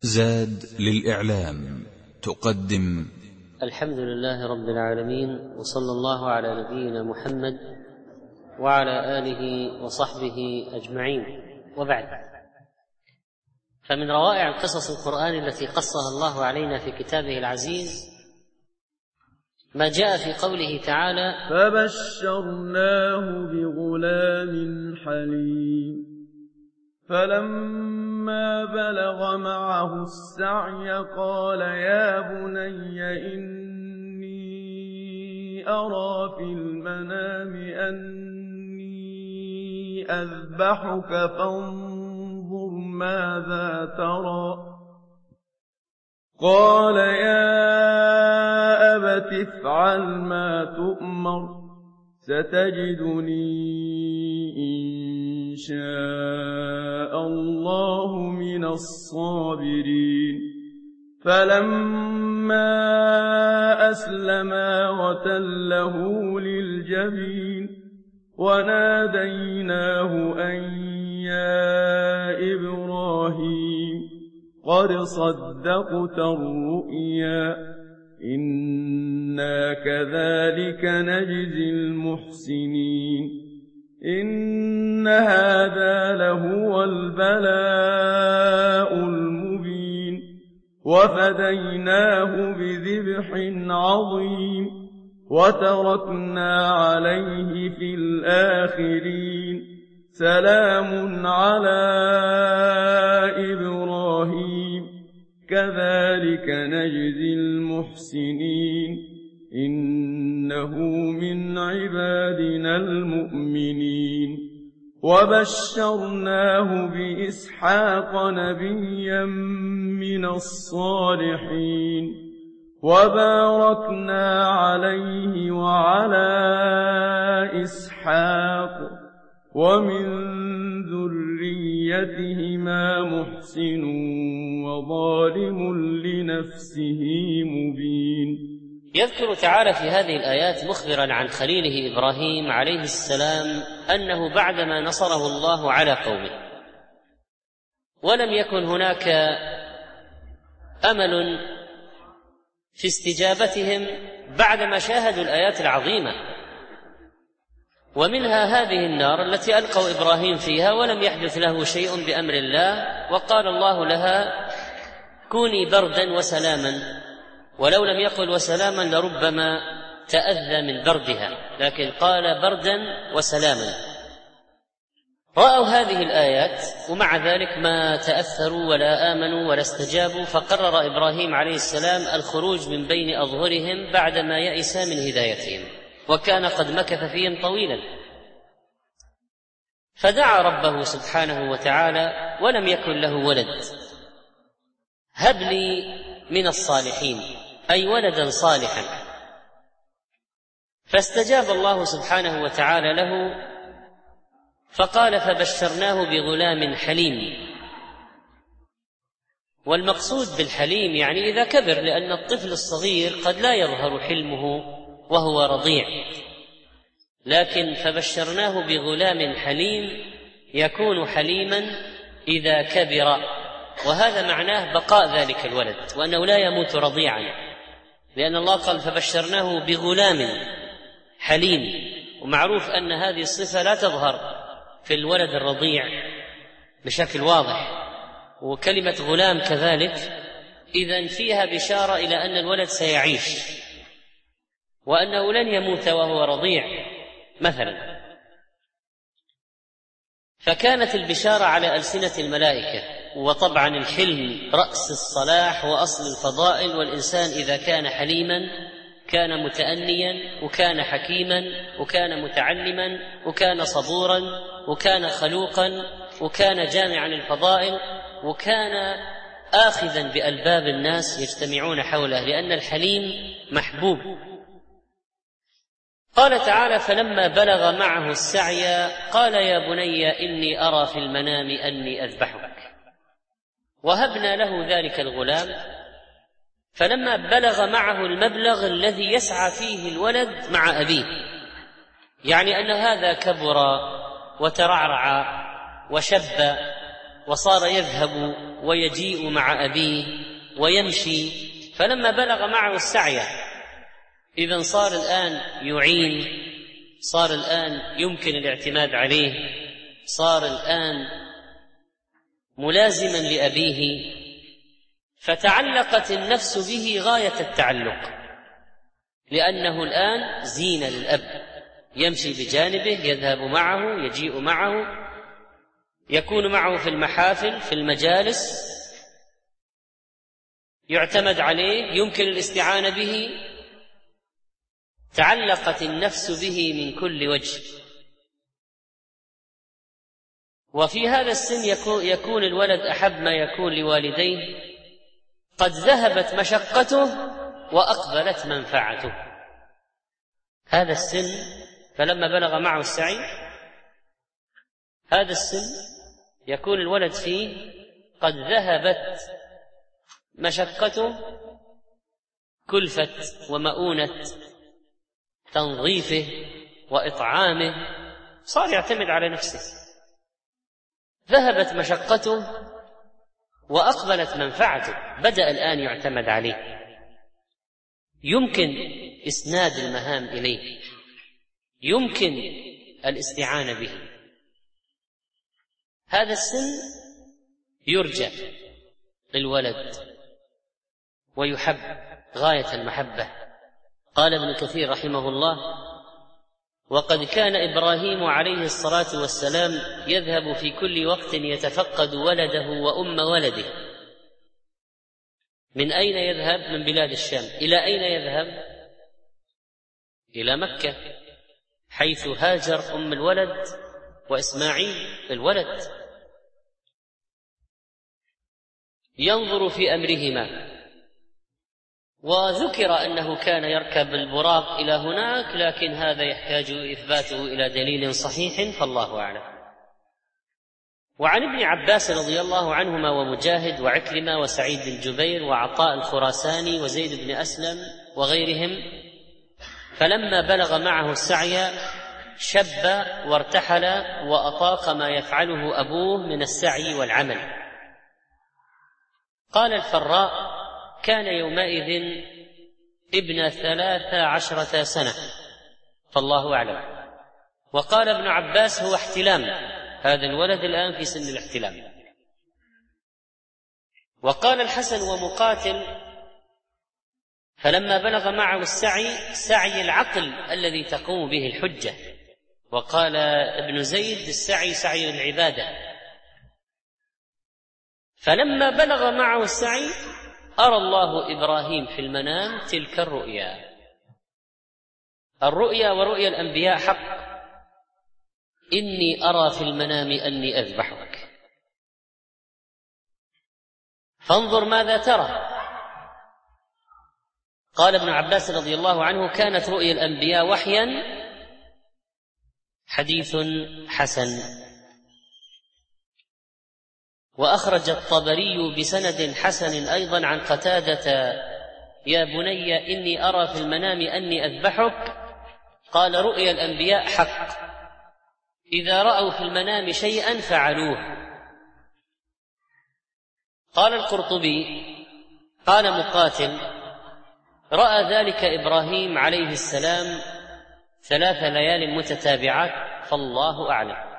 زاد للإعلام تقدم الحمد لله رب العالمين، وصلى الله على نبينا محمد وعلى آله وصحبه أجمعين، وبعد. فمن روائع قصص القرآن التي قصها الله علينا في كتابه العزيز ما جاء في قوله تعالى: فبشرناه بغلام حليم فلما بلغ معه السعي قال يا بني إني أرى في المنام أني أذبحك فانظر ماذا ترى. قال يا أبت افعل ما تؤمر ستجدني إن شاء الله من الصابرين. فلما أسلما وتله للجبين وناديناه أن يا إبراهيم قد صدقت الرؤيا إنا كذلك نجزي المحسنين. إن هذا لهو البلاء المبين وفديناه بذبح عظيم وتركنا عليه في الآخرين سلام على إبراهيم كذلك نجزي المحسنين إنه من عبادنا المؤمنين. وبشرناه بإسحاق نبيا من الصالحين وباركنا عليه وعلى إسحاق ومن ذريتهما محسن وظالم لنفسه مبين. يذكر تعالى في هذه الآيات مخبرا عن خليله إبراهيم عليه السلام أنه بعدما نصره الله على قومه ولم يكن هناك أمل في استجابتهم بعدما شاهدوا الآيات العظيمة، ومنها هذه النار التي ألقوا إبراهيم فيها ولم يحدث له شيء بأمر الله، وقال الله لها كوني بردا وسلاما، ولو لم يقل وسلاما لربما تأذى من بردها، لكن قال بردا وسلاما. رأوا هذه الآيات ومع ذلك ما تأثروا ولا آمنوا ولا استجابوا، فقرر إبراهيم عليه السلام الخروج من بين أظهرهم بعدما يئس من هدايتهم، وكان قد مكث فيهم طويلا، فدعا ربه سبحانه وتعالى ولم يكن له ولد: هب لي من الصالحين، أي ولدا صالحا. فاستجاب الله سبحانه وتعالى له فقال فبشرناه بغلام حليم. والمقصود بالحليم يعني إذا كبر، لأن الطفل الصغير قد لا يظهر حلمه وهو رضيع، لكن فبشرناه بغلام حليم يكون حليما إذا كبر، وهذا معناه بقاء ذلك الولد وأنه لا يموت رضيعا، لأن الله قال فبشرناه بغلام حليم، ومعروف أن هذه الصفة لا تظهر في الولد الرضيع بشكل واضح، وكلمة غلام كذلك، إذن فيها بشارة إلى أن الولد سيعيش وأنه لن يموت وهو رضيع مثلا. فكانت البشارة على ألسنة الملائكة. وطبعا الحلم رأس الصلاح وأصل الفضائل، والإنسان إذا كان حليما كان متأنيا وكان حكيما وكان متعلما وكان صبورا وكان خلوقا وكان جامعا الفضائل وكان آخذا بألباب الناس يجتمعون حوله، لأن الحليم محبوب. قال تعالى فلما بلغ معه السعي قال يا بني إني أرى في المنام أني أذبحك، وهبنا له ذلك الغلام. فلما بلغ معه المبلغ الذي يسعى فيه الولد مع أبيه، يعني أن هذا كبر وترعرع وشب وصار يذهب ويجيء مع أبيه ويمشي، فلما بلغ معه السعي إذن صار الآن يعين، صار الآن يمكن الاعتماد عليه، صار الآن ملازما لأبيه، فتعلقت النفس به غاية التعلق، لأنه الآن زينة للأب، يمشي بجانبه، يذهب معه، يجيء معه، يكون معه في المحافل، في المجالس، يعتمد عليه، يمكن الاستعانة به، تعلقت النفس به من كل وجه. وفي هذا السن يكون الولد أحب ما يكون لوالديه، قد ذهبت مشقته وأقبلت منفعته. هذا السن فلما بلغ معه السعي، هذا السن يكون الولد فيه قد ذهبت مشقته، كلفة ومؤونة تنظيفه وإطعامه، صار يعتمد على نفسه، ذهبت مشقته وأقبلت منفعته، بدأ الآن يعتمد عليه، يمكن إسناد المهام إليه، يمكن الاستعانة به. هذا السن يرجى للولد ويحب غاية المحبة. قال ابن كثير رحمه الله: وقد كان إبراهيم عليه الصلاة والسلام يذهب في كل وقت يتفقد ولده وأم ولده. من أين يذهب؟ من بلاد الشام. إلى أين يذهب؟ إلى مكة، حيث هاجر أم الولد وإسماعيل الولد، ينظر في أمرهما. وذكر أنه كان يركب البراق إلى هناك، لكن هذا يحتاج إثباته إلى دليل صحيح، فالله أعلم. وعن ابن عباس رضي الله عنهما ومجاهد وعكرمة وسعيد بن جبير وعطاء الخراساني وزيد بن أسلم وغيرهم، فلما بلغ معه السعي شب وارتحل وأطاق ما يفعله أبوه من السعي والعمل. قال الفراء: كان يومئذ ابن 13 سنة، فالله أعلم. وقال ابن عباس: هو احتلام، هذا الولد الآن في سن الاحتلام. وقال الحسن ومقاتل: فلما بلغ معه السعي سعي العقل الذي تقوم به الحجة. وقال ابن زيد: السعي سعي العبادة. فلما بلغ معه السعي أرى الله إبراهيم في المنام تلك الرؤيا. الرؤيا ورؤيا الأنبياء حق. إني أرى في المنام أني أذبحك فانظر ماذا ترى. قال ابن عباس رضي الله عنه: كانت رؤيا الأنبياء وحيا، حديث حسن. وأخرج الطبري بسند حسن أيضا عن قتادة: يا بني إني أرى في المنام أني أذبحك. قال: رؤيا الأنبياء حق، إذا رأوا في المنام شيئا فعلوه. قال القرطبي: قال مقاتل: رأى ذلك إبراهيم عليه السلام 3 ليال متتابعات، فالله أعلم.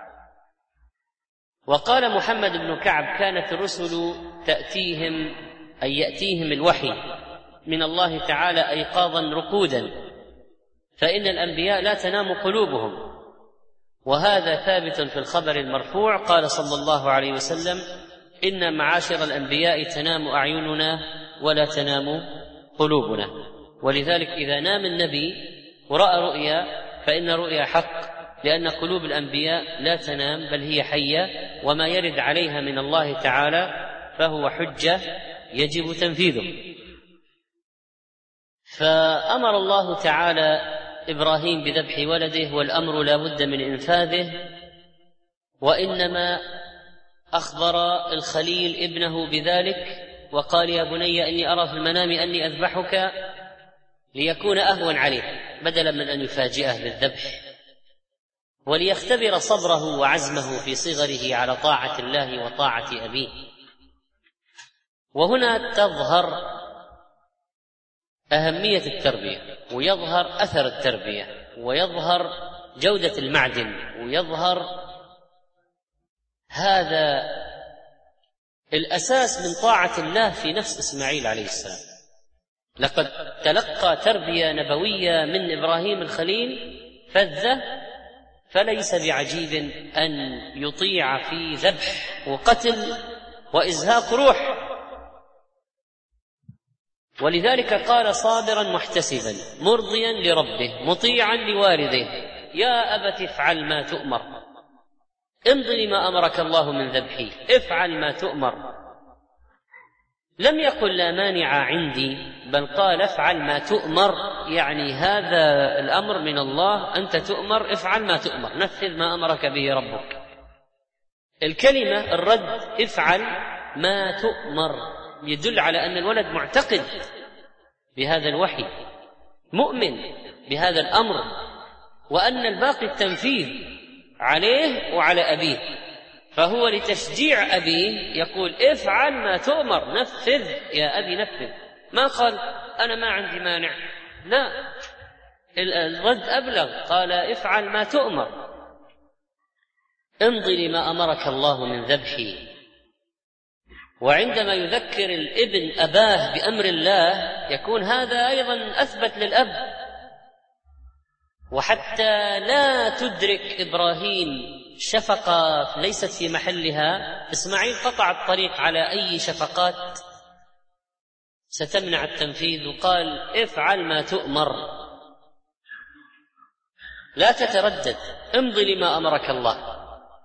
وقال محمد بن كعب: كانت الرسل يأتيهم الوحي من الله تعالى أيقاظا رقودا، فإن الأنبياء لا تنام قلوبهم. وهذا ثابت في الخبر المرفوع، قال صلى الله عليه وسلم: إن معاشر الأنبياء تنام أعيننا ولا تنام قلوبنا. ولذلك إذا نام النبي ورأى رؤيا فإن رؤيا حق، لأن قلوب الأنبياء لا تنام بل هي حية، وما يرد عليها من الله تعالى فهو حجة يجب تنفيذه. فأمر الله تعالى إبراهيم بذبح ولده، والأمر لا بد من إنفاذه، وإنما أخبر الخليل ابنه بذلك وقال: يا بني إني أرى في المنام أني أذبحك، ليكون أهون عليه بدلا من أن يفاجئه بالذبح. وليختبر صبره وعزمه في صغره على طاعة الله وطاعة أبيه. وهنا تظهر أهمية التربية، ويظهر أثر التربية، ويظهر جودة المعدن، ويظهر هذا الأساس من طاعة الله في نفس إسماعيل عليه السلام. لقد تلقى تربية نبوية من إبراهيم الخليل فذة، فليس بعجيب أن يطيع في ذبح وقتل وإزهاق روح. ولذلك قال صابرا محتسبا مرضيا لربه مطيعا لوالده يا أبت افعل ما تؤمر امضي لما أمرك الله من ذبحي، افعل ما تؤمر. لم يقل لا مانع عندي، بل قال افعل ما تؤمر، يعني هذا الأمر من الله، أنت تؤمر، افعل ما تؤمر، نفذ ما أمرك به ربك. الكلمة الرد افعل ما تؤمر يدل على أن الولد معتقد بهذا الوحي، مؤمن بهذا الأمر، وأن الباقي التنفيذ عليه وعلى أبيه. فهو لتشجيع أبيه يقول افعل ما تؤمر، نفذ يا أبي نفذ. ما قال أنا ما عندي مانع، لا، الرد أبلغ، قال افعل ما تؤمر، امضي لما أمرك الله من ذبحي. وعندما يذكر الابن أباه بأمر الله يكون هذا أيضا أثبت للأب. وحتى لا تدرك إبراهيم شفقة ليست في محلها، إسماعيل قطع الطريق على أي شفقات ستمنع التنفيذ، وقال افعل ما تؤمر، لا تتردد، امضي لما أمرك الله.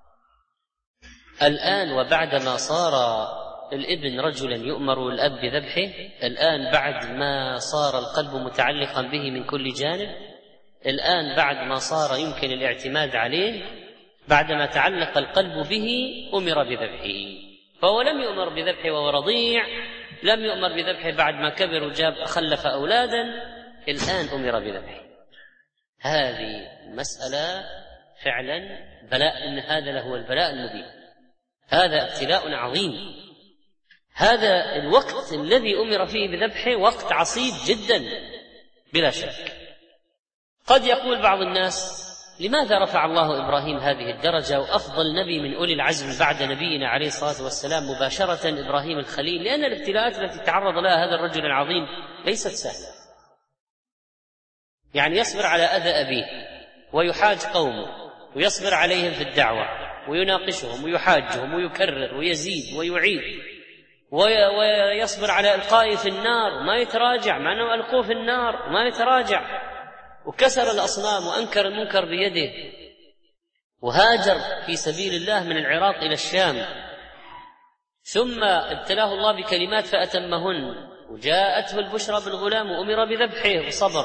الآن وبعدما صار الابن رجلا يؤمر الأب بذبحه، الآن بعد ما صار القلب متعلقا به من كل جانب، الآن بعد ما صار يمكن الاعتماد عليه، بعدما تعلق القلب به أمر بذبحه. فهو لم يؤمر بذبحه وهو رضيع، لم يؤمر بذبحه بعد ما كبر وجاب خلف أولادا، الآن أمر بذبحه. هذه مسألة فعلا بلاء، إن هذا له البلاء المبين، هذا ابتلاء عظيم. هذا الوقت الذي أمر فيه بذبحه وقت عصيب جدا بلا شك. قد يقول بعض الناس لماذا رفع الله إبراهيم هذه الدرجة وأفضل نبي من أولي العزم بعد نبينا عليه الصلاة والسلام مباشرة إبراهيم الخليل؟ لأن الابتلاءات التي تعرض لها هذا الرجل العظيم ليست سهلة. يعني يصبر على أذى أبيه ويحاج قومه ويصبر عليهم في الدعوة ويناقشهم ويحاجهم ويكرر ويزيد ويعيد، ويصبر على إلقائه في النار ما يتراجع، مع أنه ألقوه في النار ما يتراجع، وكسر الأصنام وأنكر المنكر بيده، وهاجر في سبيل الله من العراق إلى الشام، ثم ابتلاه الله بكلمات فأتمهن، وجاءته البشرى بالغلام وأمر بذبحه وصبر،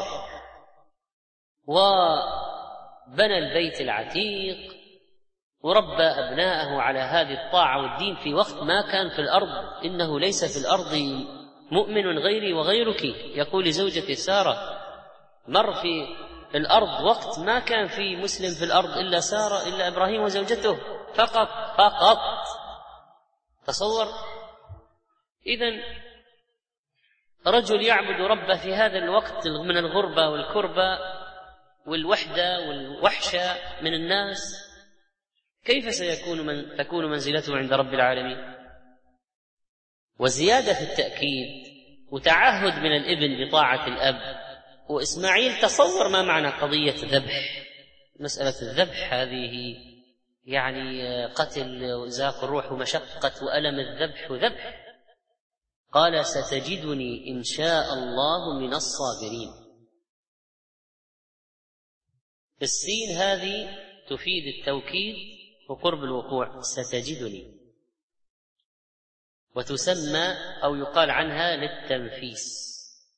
وبنى البيت العتيق وربى أبناءه على هذه الطاعة والدين في وقت ما كان في الأرض، إنه ليس في الأرض مؤمن غيري وغيرك، يقول لزوجته سارة. مر في الأرض وقت ما كان في مسلم في الأرض إلا سارة، إلا إبراهيم وزوجته فقط. تصور إذن رجل يعبد ربه في هذا الوقت من الغربة والكربة والوحدة والوحشة من الناس، كيف تكون منزلته عند رب العالمين؟ وزيادة في التأكيد وتعهد من الابن بطاعة الأب. وإسماعيل تصور ما معنى قضية ذبح، مسألة الذبح هذه يعني قتل وإزاق الروح ومشقة وألم الذبح وذبح. قال ستجدني إن شاء الله من الصابرين. السين هذه تفيد التوكيد وقرب الوقوع، ستجدني، وتسمى أو يقال عنها للتنفيس.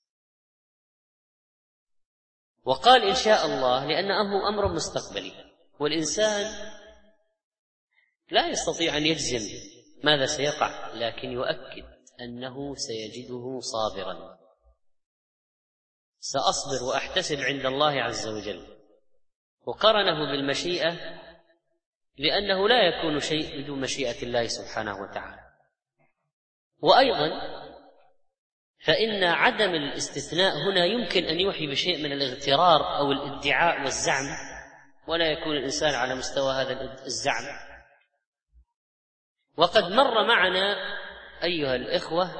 وقال إن شاء الله لأنه أمر مستقبلي، والإنسان لا يستطيع أن يجزم ماذا سيقع، لكن يؤكد أنه سيجده صابرا. سأصبر وأحتسب عند الله عز وجل، وقرنه بالمشيئة لأنه لا يكون شيء بدون مشيئة الله سبحانه وتعالى. وأيضا فإن عدم الاستثناء هنا يمكن أن يوحي بشيء من الاغترار أو الادعاء والزعم، ولا يكون الإنسان على مستوى هذا الزعم. وقد مر معنا أيها الإخوة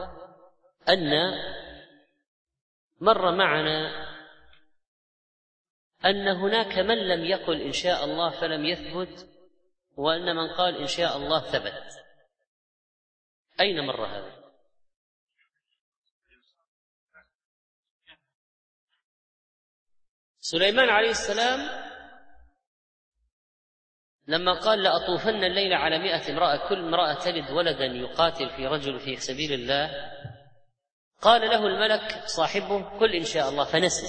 أن هناك من لم يقل إن شاء الله فلم يثبت، وأن من قال إن شاء الله ثبت. أين مر هذا؟ سليمان عليه السلام لما قال لأطوفن الليل على 100 امرأة كل امرأة تلد ولدا يقاتل في رجل في سبيل الله، قال له الملك صاحبه قل إن شاء الله، فنسي.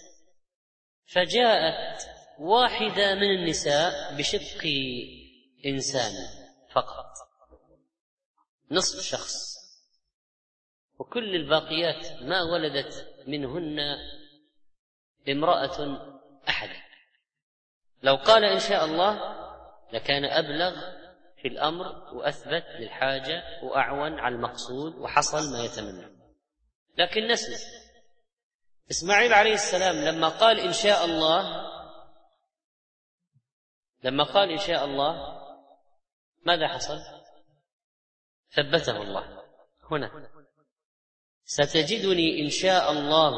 فجاءت واحدة من النساء بشق إنسان فقط، نصف شخص، وكل الباقيات ما ولدت منهن امرأة أحد. لو قال إن شاء الله لكان أبلغ في الأمر وأثبت للحاجة وأعون على المقصود وحصل ما يتمنى، لكن نسي. إسماعيل عليه السلام لما قال إن شاء الله ماذا حصل؟ ثبته الله. هنا ستجدني إن شاء الله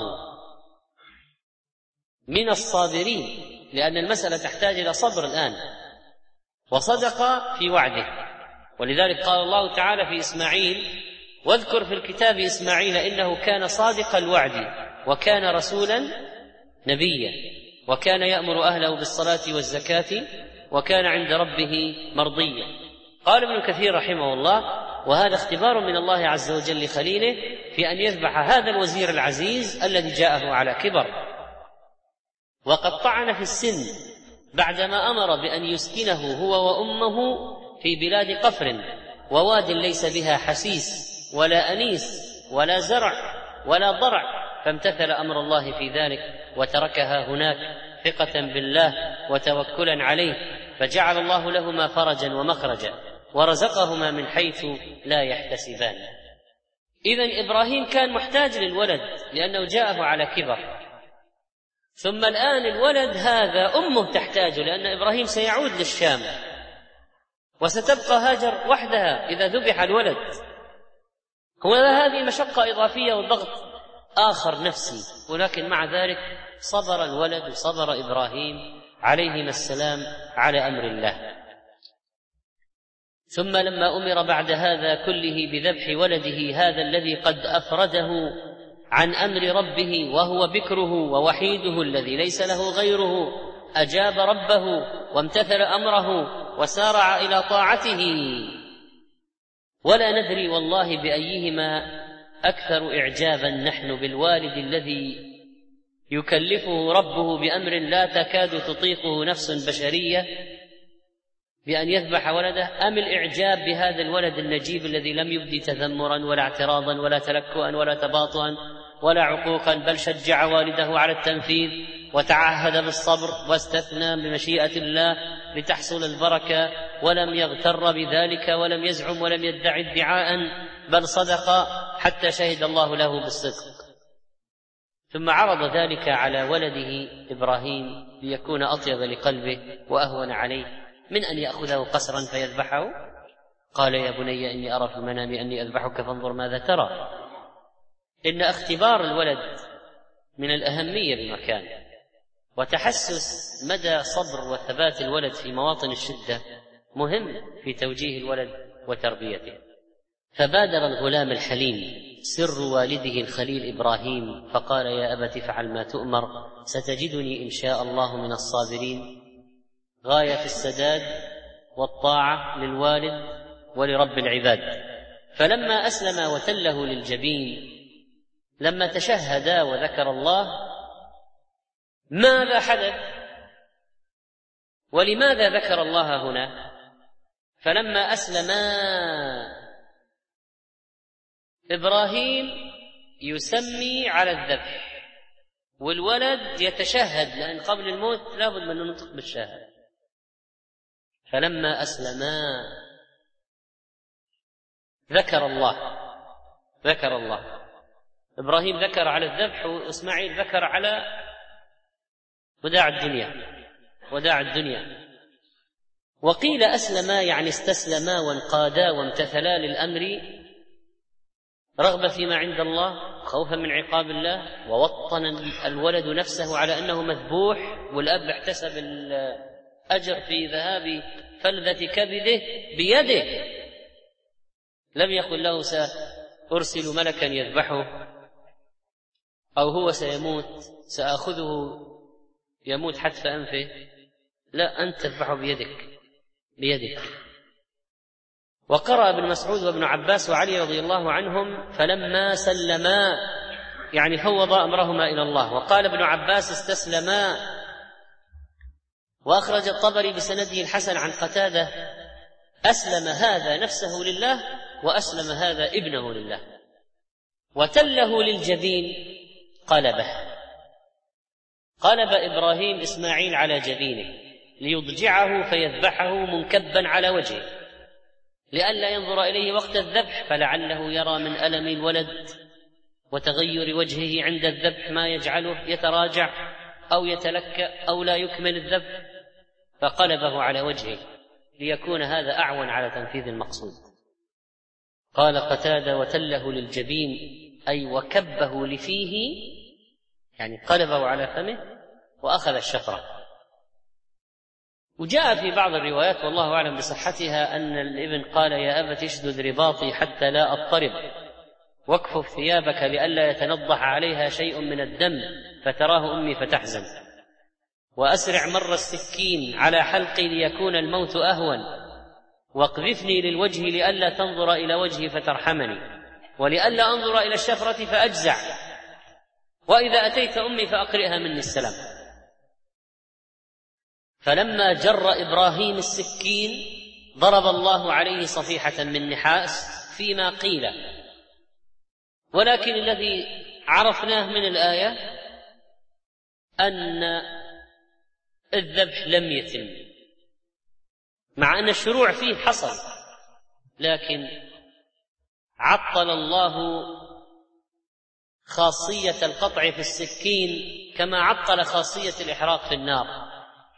من الصابرين، لأن المسألة تحتاج إلى صبر الآن، وصدق في وعده. ولذلك قال الله تعالى في إسماعيل واذكر في الكتاب إسماعيل إنه كان صادق الوعد وكان رسولا نبيا وكان يأمر أهله بالصلاة والزكاة وكان عند ربه مرضيا. قال ابن كثير رحمه الله وهذا اختبار من الله عز وجل لخليله في أن يذبح هذا الوزير العزيز الذي جاءه على كبر، وقد طعن في السن بعدما أمر بأن يسكنه هو وأمه في بلاد قفر وواد ليس بها حسيس ولا أنيس ولا زرع ولا ضرع، فامتثل أمر الله في ذلك وتركها هناك ثقة بالله وتوكلا عليه، فجعل الله لهما فرجا ومخرجا ورزقهما من حيث لا يحتسبان. إذن إبراهيم كان محتاج للولد لأنه جاءه على كبر، ثم الآن الولد هذا أمه تحتاجه لأن إبراهيم سيعود للشام، وستبقى هاجر وحدها إذا ذبح الولد. هذه مشقة إضافية وضغط آخر نفسي، ولكن مع ذلك صبر الولد وصبر إبراهيم عليهما السلام على أمر الله. ثم لما أمر بعد هذا كله بذبح ولده هذا الذي قد أفرده عن أمر ربه وهو بكره ووحيده الذي ليس له غيره، أجاب ربه وامتثل أمره وسارع إلى طاعته. ولا ندري والله بأيهما أكثر إعجابا نحن بالوالد الذي يكلفه ربه بأمر لا تكاد تطيقه نفس بشرية بأن يذبح ولده، أم الإعجاب بهذا الولد النجيب الذي لم يبدي تذمرا ولا اعتراضا ولا تلكؤا ولا تباطؤا ولا عقوقا، بل شجع والده على التنفيذ وتعهد بالصبر واستثنى بمشيئة الله لتحصل البركة، ولم يغتر بذلك ولم يزعم ولم يدعي ادعاء، بل صدق حتى شهد الله له بالصدق. ثم عرض ذلك على ولده إبراهيم ليكون أطيب لقلبه وأهون عليه من أن يأخذه قسرا فيذبحه. قال يا بني إني أرى في المنام أني أذبحك فانظر ماذا ترى. إن اختبار الولد من الأهمية بمكان، وتحسس مدى صبر وثبات الولد في مواطن الشدة مهم في توجيه الولد وتربيته. فبادر الغلام الحليم سر والده الخليل إبراهيم فقال يا أبت افعل ما تؤمر ستجدني إن شاء الله من الصابرين. غاية في السداد والطاعة للوالد ولرب العباد. فلما أسلم وتله للجبين لما تشهدا وذكر الله ماذا حدث ولماذا ذكر الله هنا؟ فلما أسلما إبراهيم يسمي على الذبح والولد يتشهد، لأن قبل الموت لابد من النطق بالشهادة. فلما أسلما ذكر الله. إبراهيم ذكر على الذبح، وإسماعيل ذكر على وداع الدنيا. وقيل أسلما يعني استسلما وانقادا وامتثلا للأمر رغبة فيما عند الله، خوفا من عقاب الله، ووطن الولد نفسه على أنه مذبوح، والأب احتسب الأجر في ذهاب فلذة كبده بيده، لم يقل له سأرسل ملكا يذبحه أو هو سيموت سأخذه يموت حتف أنفه، لا، أنت تذبحه بيدك. وقرأ ابن مسعود وابن عباس وعلي رضي الله عنهم فلما سلما يعني فوض أمرهما إلى الله. وقال ابن عباس استسلما. وأخرج الطبري بسنده الحسن عن قتادة أسلم هذا نفسه لله وأسلم هذا ابنه لله. وتله للجبين قلب إبراهيم إسماعيل على جبينه ليضجعه فيذبحه منكبا على وجهه لئلا ينظر إليه وقت الذبح، فلعله يرى من ألم الولد وتغير وجهه عند الذبح ما يجعله يتراجع أو يتلكأ أو لا يكمل الذبح، فقلبه على وجهه ليكون هذا أعون على تنفيذ المقصود. قال قتادة وتله للجبين أي وكبه لفيه، يعني قلبه على فمه وأخذ الشفرة. وجاء في بعض الروايات والله أعلم بصحتها أن الابن قال يا أبت اشدد رباطي حتى لا أضطرب، واكفف ثيابك لئلا يتنضح عليها شيء من الدم فتراه أمي فتحزن، وأسرع مر السكين على حلقي ليكون الموت أهون، واقذفني للوجه لئلا تنظر إلى وجهي فترحمني، ولئلا أنظر إلى الشفرة فأجزع، وإذا أتيت أمي فأقرئها مني السلام. فلما جر إبراهيم السكين ضرب الله عليه صفيحة من نحاس فيما قيل، ولكن الذي عرفناه من الآية أن الذبح لم يتم، مع أن الشروع فيه حصل، لكن عطل الله خاصية القطع في السكين كما عطل خاصية الإحراق في النار.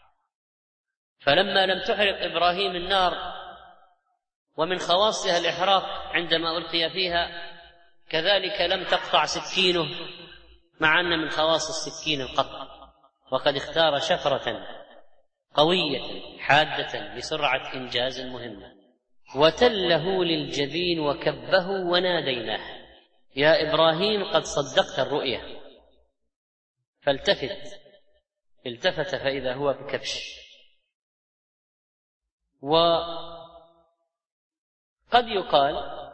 فلما لم تحرق إبراهيم النار ومن خواصها الإحراق عندما ألقي فيها، كذلك لم تقطع سكينه مع أن من خواص السكين القطع، وقد اختار شفرة قوية حادة لسرعة إنجاز المهمة. وتله للجبين وكبه وناديناه يا إبراهيم قد صدقت الرؤيا، التفت فإذا هو بكبش. وقد يقال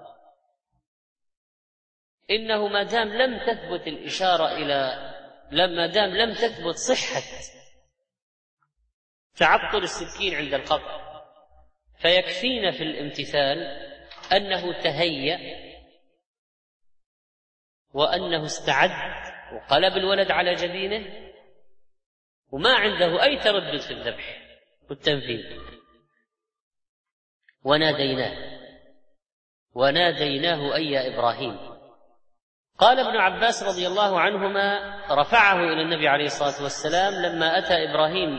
إنه ما دام لم تثبت الإشارة ما دام لم تثبت صحة تعطل السكين عند القطع، فيكفينا في الامتثال أنه تهيأ وأنه استعد وقلب الولد على جبينه وما عنده أي تردد في الذبح والتنفيذ. وناديناه أي يا إبراهيم. قال ابن عباس رضي الله عنهما رفعه إلى النبي عليه الصلاة والسلام لما أتى إبراهيم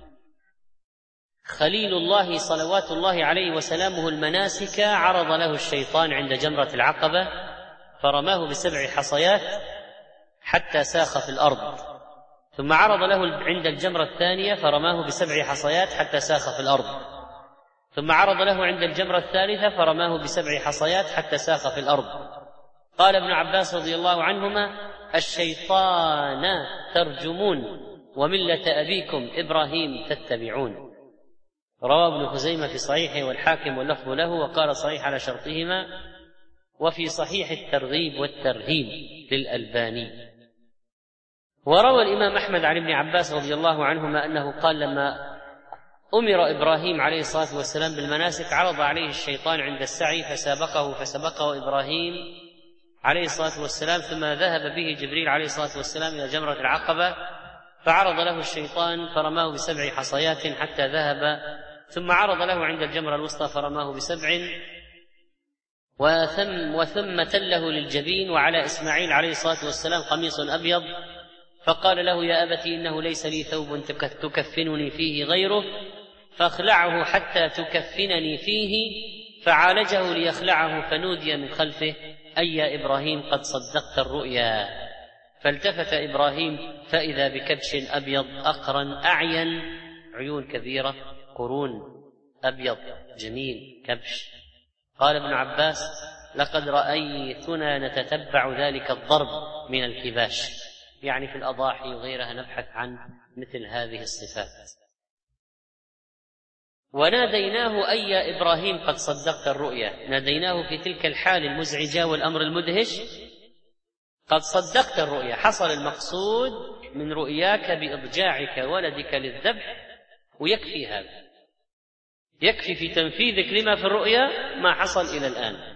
خليل الله صلوات الله عليه وسلامه المناسك، عرض له الشيطان عند جمرة العقبة فرماه ب7 حصيات حتى ساخ في الأرض، ثم عرض له عند الجمرة الثانية فرماه ب7 حصيات حتى ساخ في الأرض، ثم عرض له عند الجمرة الثالثة فرماه ب7 حصيات حتى ساخ في الأرض. قال ابن عباس رضي الله عنهما الشيطان ترجمون وملة أبيكم إبراهيم تتبعون. رواه ابن خزيمة في صحيحه والحاكم واللفظ له، وقال صحيح على شرطهما، وفي صحيح الترغيب والترهيب للألباني. وروى الإمام أحمد عن ابن عباس رضي الله عنهما أنه قال لما أمر إبراهيم عليه الصلاة والسلام بالمناسك عرض عليه الشيطان عند السعي فسبقه إبراهيم عليه الصلاة والسلام، ثم ذهب به جبريل عليه الصلاة والسلام إلى جمرة العقبة فعرض له الشيطان فرماه ب7 حصيات حتى ذهب، ثم عرض له عند الجمرة الوسطى فرماه ب7 وثم تله للجبين، وعلى إسماعيل عليه الصلاة والسلام قميص أبيض، فقال له: يا أبت إنه ليس لي ثوب تكفنني فيه غيره، فاخلعه حتى تكفنني فيه، فعالجه ليخلعه، فنودي من خلفه: أي يا إبراهيم قد صدقت الرؤيا. فالتفت إبراهيم فإذا بكبش أبيض أقرن أعين، عيون كبيرة، قرون أبيض جميل كبش. قال ابن عباس: لقد رأيتنا نتتبع ذلك الضرب من الكباش، يعني في الأضاحي وغيرها نبحث عن مثل هذه الصفات. وناديناه: أي يا إبراهيم قد صدقت الرؤيا. ناديناه في تلك الحال المزعجة والأمر المدهش: قد صدقت الرؤيا، حصل المقصود من رؤياك بإضجاعك ولدك للذبح، ويكفي هذا، يكفي في تنفيذك لما في الرؤيا ما حصل إلى الآن.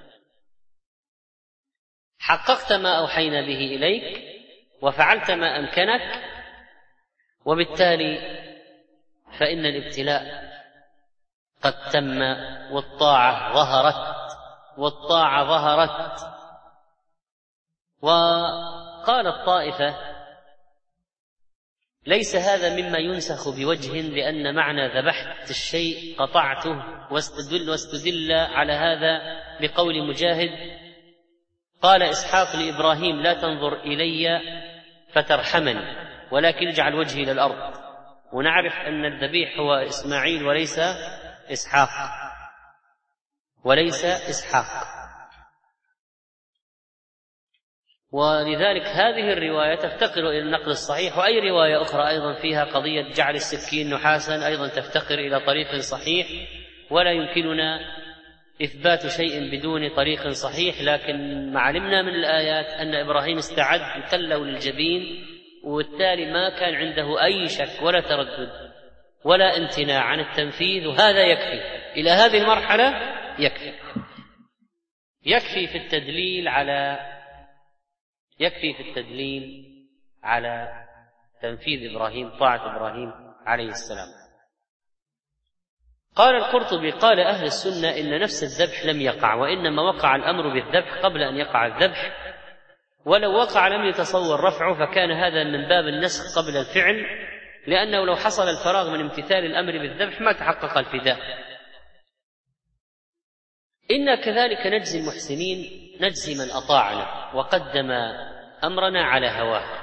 حققت ما أوحينا به إليك وفعلت ما أمكنك، وبالتالي فإن الابتلاء قد تم والطاعة ظهرت. وقال الطائفة: ليس هذا مما ينسخ بوجه، لأن معنى ذبحت الشيء قطعته، واستدل على هذا بقول مجاهد: قال إسحاق لإبراهيم: لا تنظر إلي فترحمني، ولكن اجعل وجهي إلى الأرض. ونعرف أن الذبيح هو إسماعيل وليس إسحاق. ولذلك هذه الرواية تفتقر إلى النقل الصحيح، وأي رواية أخرى أيضا فيها قضية جعل السكين نحاسا أيضا تفتقر إلى طريق صحيح، ولا يمكننا إثبات شيء بدون طريق صحيح. لكن ما علمنا من الآيات أن إبراهيم استعد وتلوا للجبين، وبالتالي ما كان عنده أي شك ولا تردد ولا امتناع عن التنفيذ، وهذا يكفي إلى هذه المرحلة، يكفي في التدليل على تنفيذ إبراهيم، طاعة إبراهيم عليه السلام. قال القرطبي: قال أهل السنة إن نفس الذبح لم يقع، وإنما وقع الأمر بالذبح قبل أن يقع الذبح، ولو وقع لم يتصور رفعه، فكان هذا من باب النسخ قبل الفعل، لأنه لو حصل الفراغ من امتثال الأمر بالذبح ما تحقق الفداء. إنا كذلك نجزي المحسنين، نجزي من أطاعنا وقدم أمرنا على هواه،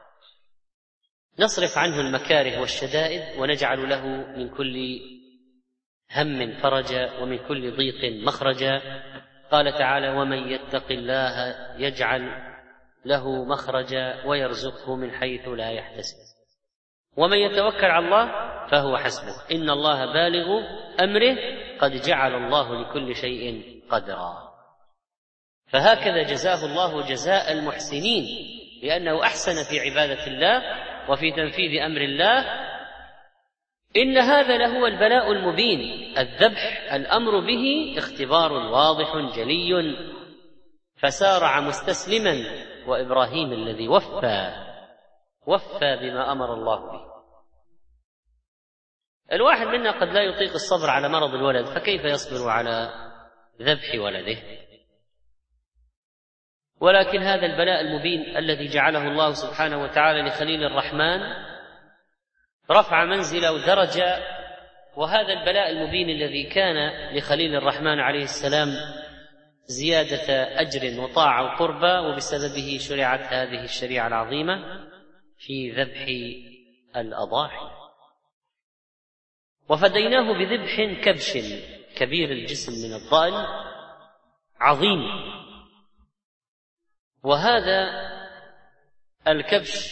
نصرف عنه المكاره والشدائد، ونجعل له من كل هم فرجا ومن كل ضيق مخرجا. قال تعالى: ومن يتق الله يجعل له مخرجا ويرزقه من حيث لا يحتسب، ومن يتوكل على الله فهو حسبه، إن الله بالغ أمره قد جعل الله لكل شيء قدرا. فهكذا جزاه الله جزاء المحسنين، لأنه أحسن في عبادة الله وفي تنفيذ أمر الله. إن هذا لهو البلاء المبين، الذبح الأمر به اختبار واضح جلي، فسارع مستسلما، وإبراهيم الذي وفى بما أمر الله به. الواحد منا قد لا يطيق الصبر على مرض الولد، فكيف يصبر على ذبح ولده؟ ولكن هذا البلاء المبين الذي جعله الله سبحانه وتعالى لخليل الرحمن رفع منزله ودرجة، وهذا البلاء المبين الذي كان لخليل الرحمن عليه السلام زيادة أجر وطاعة وقربة، وبسببه شرعت هذه الشريعة العظيمة في ذبح الأضاحي. وفديناه بذبح كبش كبير الجسم من الضأن عظيم، وهذا الكبش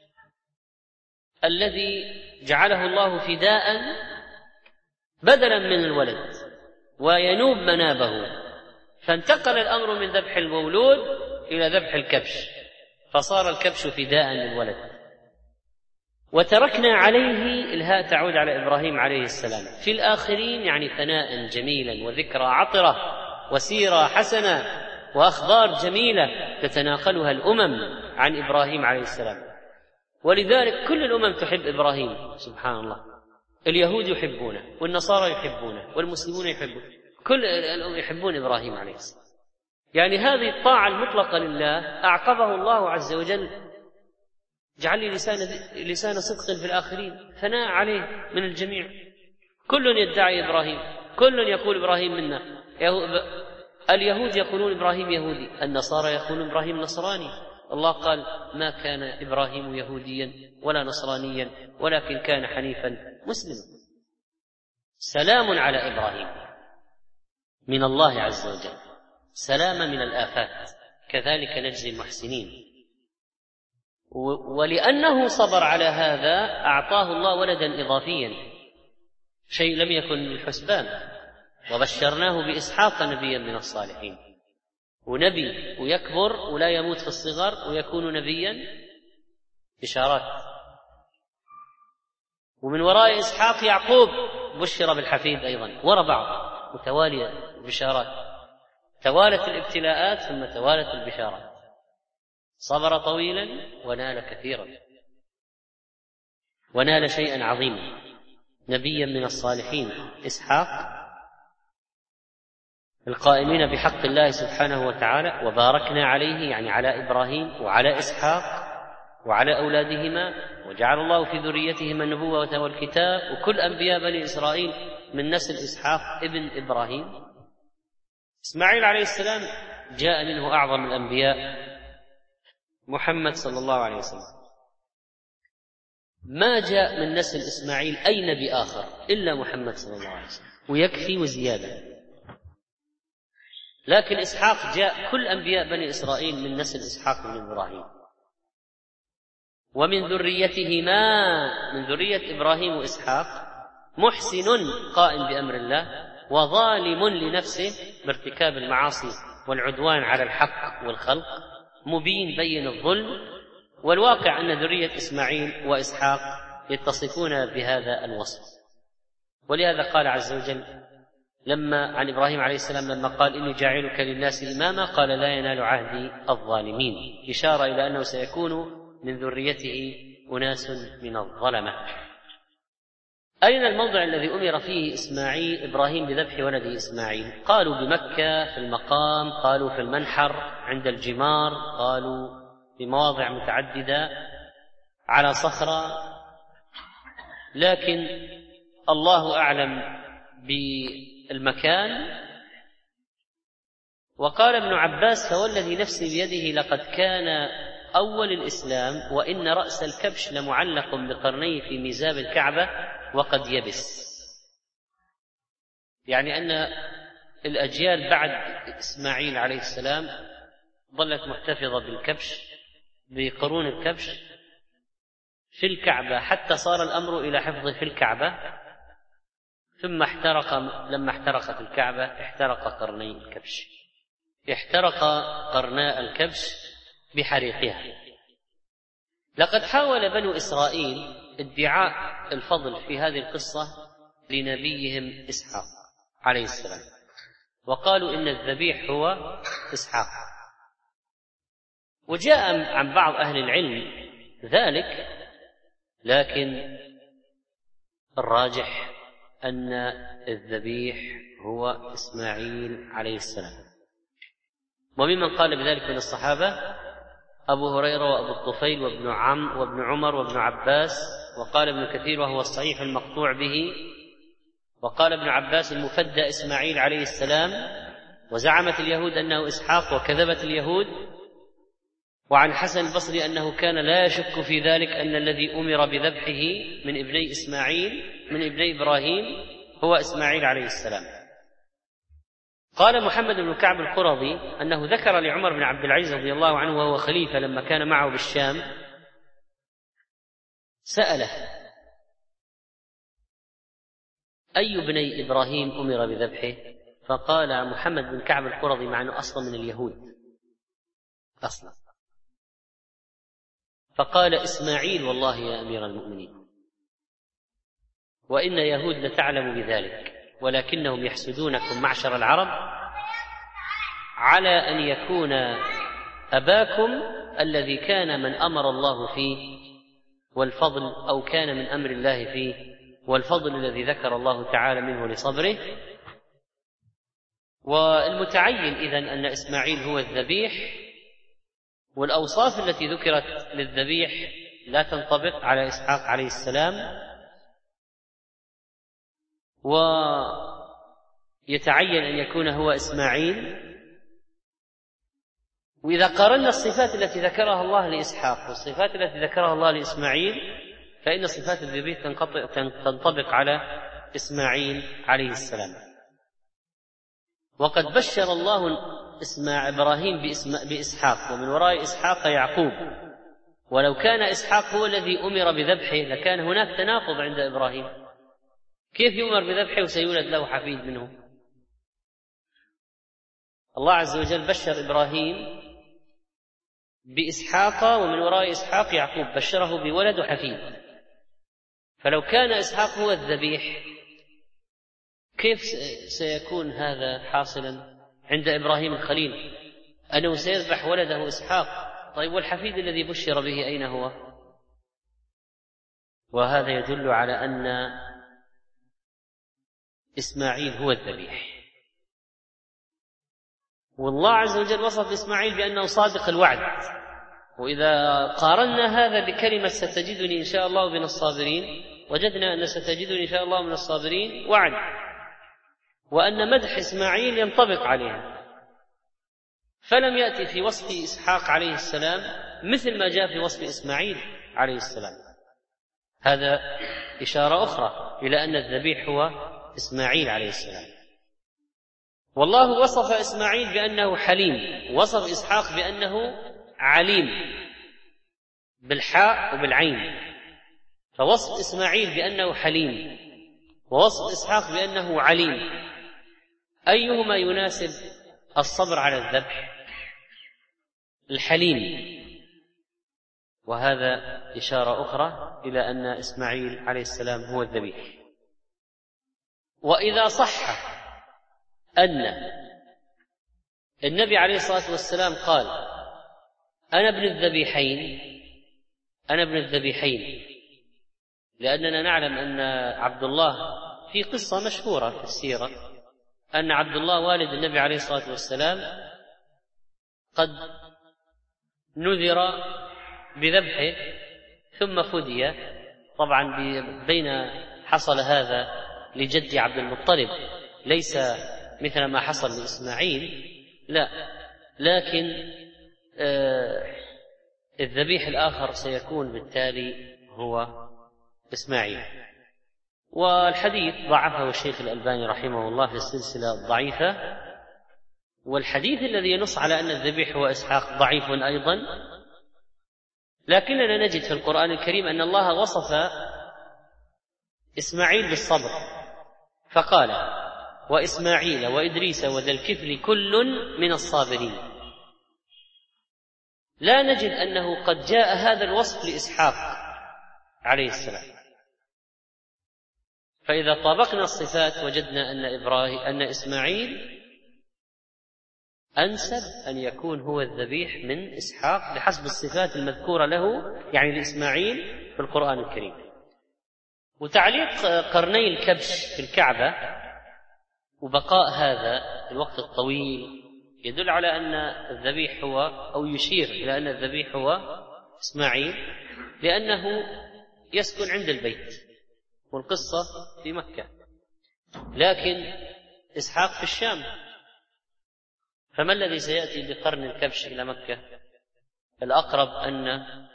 الذي جعله الله فداء بدلا من الولد وينوب منابه، فانتقل الأمر من ذبح المولود إلى ذبح الكبش، فصار الكبش فداء للولد. وتركنا عليه، الهاء تعود على إبراهيم عليه السلام، في الآخرين يعني ثناء جميلا وذكرى عطرة وسيرة حسنة وأخبار جميلة تتناقلها الأمم عن إبراهيم عليه السلام. ولذلك كل الأمم تحب إبراهيم، سبحان الله. اليهود يحبونه، والنصارى يحبونه، والمسلمون يحبونه، كل الأمم يحبون إبراهيم عليه السلام. يعني هذه الطاعة المطلقة لله أعقبه الله عز وجل، جعل لي لسان صدق في الآخرين، ثناء عليه من الجميع. كل يدعي إبراهيم، كل يقول إبراهيم منا. اليهود يقولون إبراهيم يهودي، النصارى يقولون إبراهيم نصراني. الله قال: ما كان إبراهيم يهوديا ولا نصرانيا ولكن كان حنيفا مسلما. سلام على إبراهيم من الله عز وجل، سلام من الآفات، كذلك نجزي المحسنين. ولأنه صبر على هذا أعطاه الله ولدا إضافيا، شيء لم يكن للحسبان. وبشرناه بإسحاق نبيا من الصالحين. ونبي ويكبر ولا يموت في الصغر ويكون نبيا، بشارات. ومن وراء إسحاق يعقوب بشر بالحفيد أيضا، وراء بعض متوالية بشارات، توالت الابتلاءات ثم توالت البشارات. صبر طويلا ونال كثيرا، ونال شيئا عظيما، نبيا من الصالحين إسحاق، القائمين بحق الله سبحانه وتعالى. وباركنا عليه، يعني على إبراهيم وعلى إسحاق وعلى أولادهما، وجعل الله في ذريتهما النبوة والكتاب. وكل أنبياء بني إسرائيل من نسل إسحاق ابن إبراهيم. إسماعيل عليه السلام جاء منه أعظم الأنبياء محمد صلى الله عليه وسلم. ما جاء من نسل إسماعيل أي نبي آخر إلا محمد صلى الله عليه وسلم، ويكفي وزيادة. لكن إسحاق جاء كل أنبياء بني إسرائيل من نسل إسحاق بن إبراهيم. ومن ذريتهما، من ذرية إبراهيم وإسحاق، محسن قائم بأمر الله، وظالم لنفسه بارتكاب المعاصي والعدوان على الحق والخلق، مبين بين الظلم. والواقع أن ذرية إسماعيل وإسحاق يتصفون بهذا الوصف. ولهذا قال عز وجل لما عن إبراهيم عليه السلام لما قال: إني جاعلك للناس إماما، قال: لا ينال عهدي الظالمين، إشارة إلى أنه سيكون من ذريته أناس من الظلمة. أين الموضع الذي أمر فيه إبراهيم بذبح ولده إسماعيل؟ قالوا بمكة في المقام، قالوا في المنحر عند الجمار، قالوا في مواضع متعددة على صخرة، لكن الله أعلم بالمكان. وقال ابن عباس: فوالذي نفسي بيده لقد كان أول الإسلام وإن رأس الكبش لمعلق بقرنيه في ميزاب الكعبة وقد يبس. يعني أن الأجيال بعد إسماعيل عليه السلام ظلت محتفظة بالكبش، بقرون الكبش في الكعبة، حتى صار الأمر إلى حفظه في الكعبة. ثم لما احترقت الكعبة احترق قرني الكبش، احترق قرناء الكبش بحريقها. لقد حاول بنو إسرائيل ادعاء الفضل في هذه القصة لنبيهم إسحاق عليه السلام، وقالوا إن الذبيح هو إسحاق. وجاء عن بعض أهل العلم ذلك، لكن الراجح أن الذبيح هو إسماعيل عليه السلام. وممن قال بذلك من الصحابة أبو هريرة وأبو الطفيل وابن عمر وابن عباس. وقال ابن كثير وهو الصحيح المقطوع به، وقال ابن عباس: المفدى إسماعيل عليه السلام. وزعمت اليهود أنه إسحاق وكذبت اليهود. وعن حسن البصري أنه كان لا يشك في ذلك أن الذي أمر بذبحه من ابني إسماعيل من ابني إبراهيم هو إسماعيل عليه السلام. قال محمد بن كعب القرظي أنه ذكر لعمر بن عبد العزيز رضي الله عنه وهو خليفة لما كان معه بالشام، سأله: أي بني إبراهيم أمر بذبحه؟ فقال محمد بن كعب القرظي مع أنه أصلا من اليهود أصلا، فقال: إسماعيل والله يا أمير المؤمنين، وإن يهود لتعلم بذلك، ولكنهم يحسدونكم معشر العرب على أن يكون أباكم الذي كان من أمر الله فيه والفضل، أو كان من أمر الله فيه والفضل الذي ذكر الله تعالى منه لصبره. والمتعين إذن أن إسماعيل هو الذبيح، والأوصاف التي ذكرت للذبيح لا تنطبق على إسحاق عليه السلام، ويتعين أن يكون هو إسماعيل. وإذا قارنا الصفات التي ذكرها الله لإسحاق والصفات التي ذكرها الله لإسماعيل، فإن صفات الذبيح تنطبق على إسماعيل عليه السلام. وقد بشر الله إبراهيم بإسحاق، ومن وراء إسحاق يعقوب. ولو كان إسحاق هو الذي أمر بذبحه لكان هناك تناقض عند إبراهيم، كيف يؤمر بذبحه وسيولد له حفيد منه؟ الله عز وجل بشر إبراهيم بإسحاق، ومن وراء إسحاق يعقوب، بشره بولد وحفيد. فلو كان إسحاق هو الذبيح كيف سيكون هذا حاصلا عند إبراهيم الخليل، أنه سيذبح ولده إسحاق؟ طيب والحفيد الذي بشر به أين هو؟ وهذا يدل على أن إسماعيل هو الذبيح. والله عز وجل وصف إسماعيل بأنه صادق الوعد. وإذا قارنا هذا بكلمة ستجدني إن شاء الله من الصابرين، وجدنا أن ستجدني إن شاء الله من الصابرين وعد، وأن مدح إسماعيل ينطبق عليها. فلم يأتي في وصف إسحاق عليه السلام مثل ما جاء في وصف إسماعيل عليه السلام. هذا إشارة أخرى إلى أن الذبيح هو إسماعيل عليه السلام. والله وصف إسماعيل بأنه حليم، وصف إسحاق بأنه عليم بالحاء وبالعين. فوصف إسماعيل بأنه حليم ووصف إسحاق بأنه عليم، أيهما يناسب الصبر على الذبح؟ الحليم. وهذا إشارة أخرى إلى أن إسماعيل عليه السلام هو الذبيح. وإذا صح أن النبي عليه الصلاة والسلام قال أنا ابن الذبيحين، لأننا نعلم أن عبد الله في قصة مشهورة في السيرة أن عبد الله والد النبي عليه الصلاة والسلام قد نذر بذبحه ثم فدي. طبعا بين حصل هذا لجد عبد المطلب، ليس مثل ما حصل لإسماعيل، لا، لكن الذبيح الآخر سيكون بالتالي هو إسماعيل. والحديث ضعفه الشيخ الألباني رحمه الله في السلسلة الضعيفة، والحديث الذي ينص على أن الذبيح هو إسحاق ضعيف أيضا. لكننا نجد في القرآن الكريم أن الله وصف إسماعيل بالصبر فقال وإسماعيل وإدريس وذا الكفل كل من الصابرين. لا نجد أنه قد جاء هذا الوصف لإسحاق عليه السلام. فإذا طابقنا الصفات وجدنا أن إسماعيل أنسب أن يكون هو الذبيح من إسحاق بحسب الصفات المذكورة له، يعني لإسماعيل في القرآن الكريم. وتعليق قرني الكبش في الكعبة وبقاء هذا الوقت الطويل يدل على أن الذبيح هو، أو يشير إلى أن الذبيح هو إسماعيل، لأنه يسكن عند البيت والقصة في مكة، لكن إسحاق في الشام. فما الذي سيأتي بقرن الكبش إلى مكة؟ الأقرب أن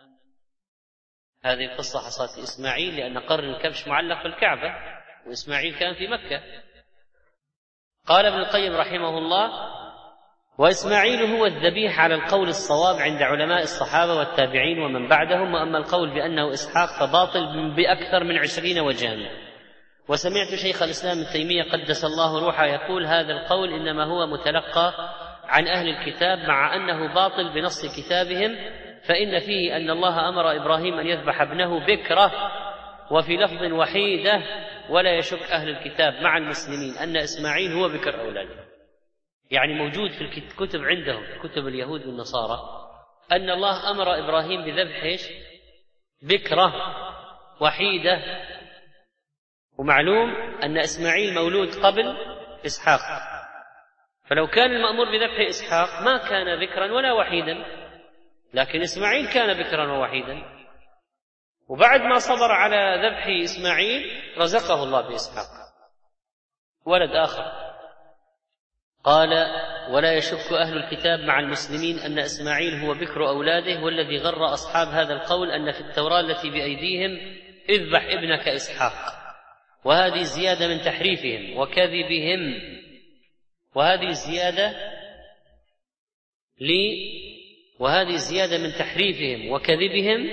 هذه القصة حصلت لإسماعيل، لأن قرن الكبش معلق في الكعبة وإسماعيل كان في مكة. قال ابن القيم رحمه الله: وإسماعيل هو الذبيح على القول الصواب عند علماء الصحابة والتابعين ومن بعدهم، وأما القول بأنه إسحاق فباطل بأكثر من 20 وجها. وسمعت شيخ الإسلام ابن تيمية قدس الله روحه يقول: هذا القول إنما هو متلقى عن أهل الكتاب، مع أنه باطل بنص كتابهم، فإن فيه أن الله أمر إبراهيم أن يذبح ابنه بكرة، وفي لفظ وحيدة، ولا يشك أهل الكتاب مع المسلمين أن إسماعيل هو بكر أولاده. يعني موجود في الكتب عندهم، كتب اليهود والنصارى، أن الله أمر إبراهيم بذبح بكرة وحيدة، ومعلوم أن إسماعيل مولود قبل إسحاق، فلو كان المأمور بذبح إسحاق ما كان بكرا ولا وحيدا، لكن إسماعيل كان بكرا ووحيدا، وبعد ما صبر على ذبح إسماعيل رزقه الله بإسحاق ولد آخر. قال: ولا يشك أهل الكتاب مع المسلمين أن إسماعيل هو بكر أولاده، والذي غر أصحاب هذا القول أن في التوراة التي بأيديهم اذبح ابنك إسحاق، وهذه زيادة من تحريفهم وكذبهم، وهذه زيادة من تحريفهم وكذبهم،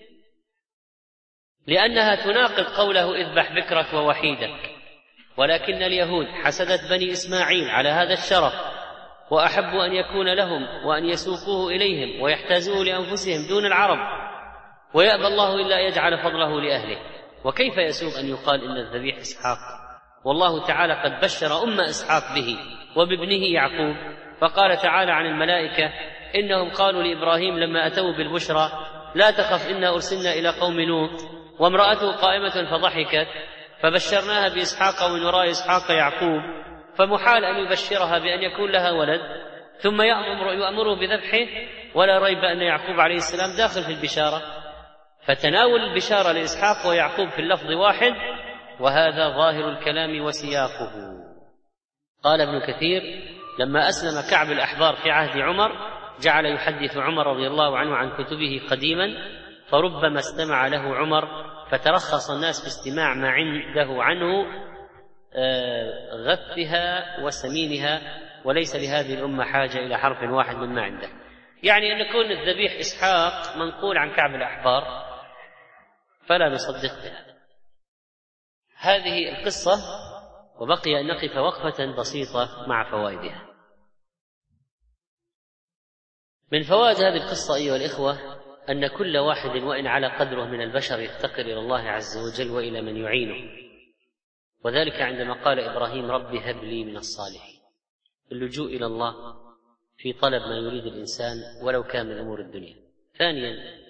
لأنها تناقض قوله اذبح بكرك ووحيدك. ولكن اليهود حسدت بني إسماعيل على هذا الشرف، وأحبوا أن يكون لهم وأن يسوقوه إليهم ويحتازوه لأنفسهم دون العرب، ويأبى الله إلا يجعل فضله لأهله. وكيف يسوق أن يقال إن الذبيح إسحاق، والله تعالى قد بشر أم إسحاق به وبابنه يعقوب، فقال تعالى عن الملائكة: إنهم قالوا لإبراهيم لما أتوا بالبشرى: لا تخف إنا أرسلنا إلى قوم لوط، وامرأته قائمة فضحكت، فبشرناها بإسحاق ومن وراء إسحاق يعقوب، فمحال أن يبشرها بأن يكون لها ولد ثم يأمره بذبحه، ولا ريب أن يعقوب عليه السلام داخل في البشارة، فتناول البشارة لإسحاق ويعقوب في اللفظ واحد، وهذا ظاهر الكلام وسياقه. قال ابن كثير: لما أسلم كعب الأحبار في عهد عمر جعل يحدث عمر رضي الله عنه عن كتبه قديما، فربما استمع له عمر فترخص الناس باستماع ما عنده عنه غثها وسمينها، وليس لهذه الأمة حاجة إلى حرف واحد مما عنده. يعني أن يكون الذبيح إسحاق منقول عن كعب الأحبار فلا نصدق بها. هذه القصة، وبقي أن نقف وقفة بسيطة مع فوائدها. من فوائد هذه القصة أيها الإخوة أن كل واحد وإن على قدره من البشر يفتقر إلى الله عز وجل وإلى من يعينه، وذلك عندما قال إبراهيم: رب هب لي من الصالحين، اللجوء إلى الله في طلب ما يريد الإنسان ولو كان من أمور الدنيا. ثانيا،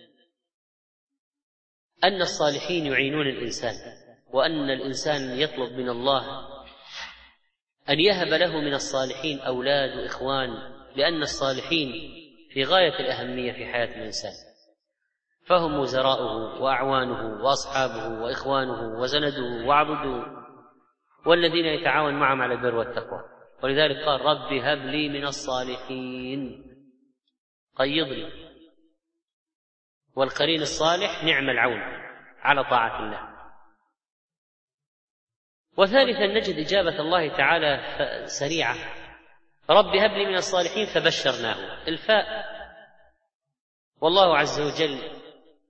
أن الصالحين يعينون الإنسان، وأن الإنسان يطلب من الله أن يهب له من الصالحين أولاد وإخوان، لأن الصالحين في غاية الأهمية في حياة الإنسان، فهم وزراؤه وأعوانه وأصحابه وإخوانه وزنده وعبده، والذين يتعاون معهم على البر والتقوى. ولذلك قال: رب هب لي من الصالحين، قيض لي. والقرين الصالح نعم العون على طاعة الله. وثالثا، نجد إجابة الله تعالى سريعة: رب هب لي من الصالحين فبشرناه. الفاء، والله عز وجل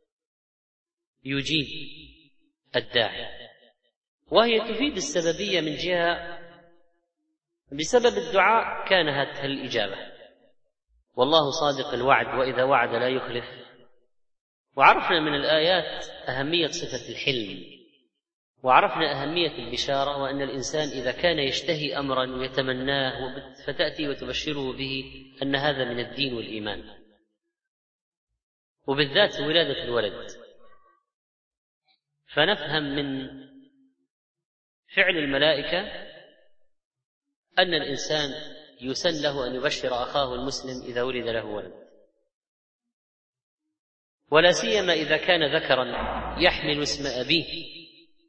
يجيب الداعي، وهي تفيد السببية من جهة بسبب الدعاء كانت الإجابة، والله صادق الوعد وإذا وعد لا يخلف. وعرفنا من الآيات أهمية صفة الحلم، وعرفنا أهمية البشارة، وأن الإنسان إذا كان يشتهي أمرا ويتمناه فتأتي وتبشره به أن هذا من الدين والإيمان، وبالذات ولادة الولد. فنفهم من فعل الملائكة أن الإنسان يسن له أن يبشر أخاه المسلم إذا ولد له ولد، ولا سيما إذا كان ذكرا يحمل اسم أبيه،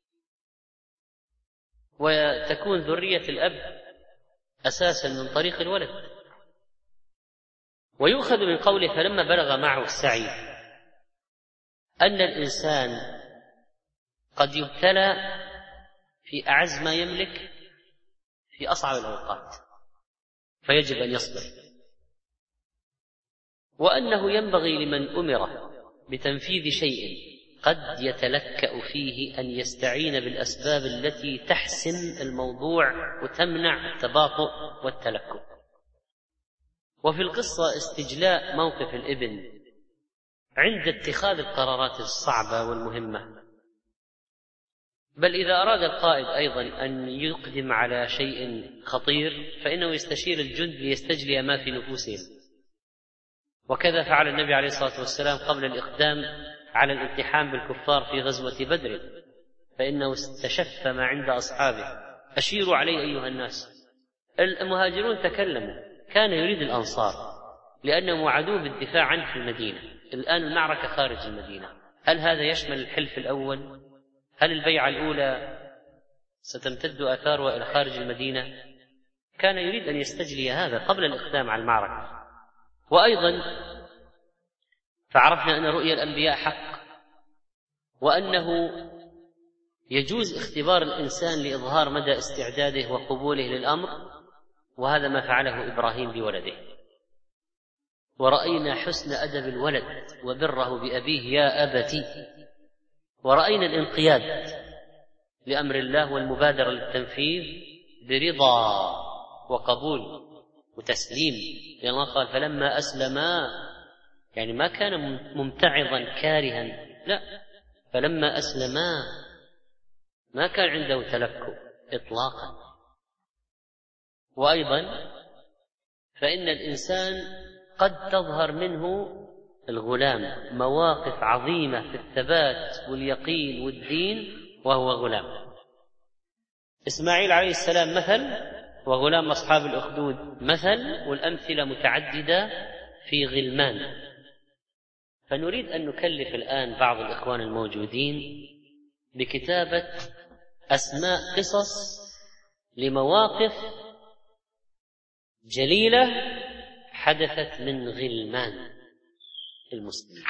وتكون ذرية الأب أساسا من طريق الولد. ويؤخذ من قوله: فلما بلغ معه السعي، أن الإنسان قد يبتلى في أعز ما يملك في أصعب الأوقات، فيجب أن يصبر، وأنه ينبغي لمن أمر بتنفيذ شيء قد يتلكأ فيه أن يستعين بالأسباب التي تحسم الموضوع وتمنع التباطؤ والتلكؤ. وفي القصة استجلاء موقف الابن عند اتخاذ القرارات الصعبة والمهمة، بل إذا أراد القائد أيضا أن يقدم على شيء خطير فإنه يستشير الجند ليستجلي ما في نفوسهم، وكذا فعل النبي عليه الصلاة والسلام قبل الإقدام على الالتحام بالكفار في غزوة بدر، فإنه استشف ما عند أصحابه: أشيروا علي أيها الناس. المهاجرون تكلموا، كان يريد الأنصار لأنهم وعدوه بالدفاع عنه في المدينة. الآن المعركة خارج المدينة، هل هذا يشمل الحلف الأول؟ هل البيعة الأولى ستمتد آثارها إلى خارج المدينة؟ كان يريد أن يستجلي هذا قبل الإقدام على المعركة. وأيضا فعرفنا أن رؤيا الأنبياء حق، وأنه يجوز اختبار الإنسان لإظهار مدى استعداده وقبوله للأمر، وهذا ما فعله إبراهيم بولده. ورأينا حسن أدب الولد وبره بأبيه يا أبتي، ورأينا الانقياد لأمر الله والمبادرة للتنفيذ برضا وقبول وتسليم، لأن الله قال: فلما أسلما، يعني ما كان ممتعضا كارها، لا، فلما أسلما ما كان عنده تلكؤ إطلاقا. وأيضا فإن الإنسان قد تظهر منه الغلام مواقف عظيمة في الثبات واليقين والدين وهو غلام. إسماعيل عليه السلام مثل، وغلام أصحاب الأخدود مثل، والأمثلة متعددة في غلمان. فنريد أن نكلف الآن بعض الإخوان الموجودين بكتابة أسماء قصص لمواقف جليلة حدثت من غلمان المسلمين،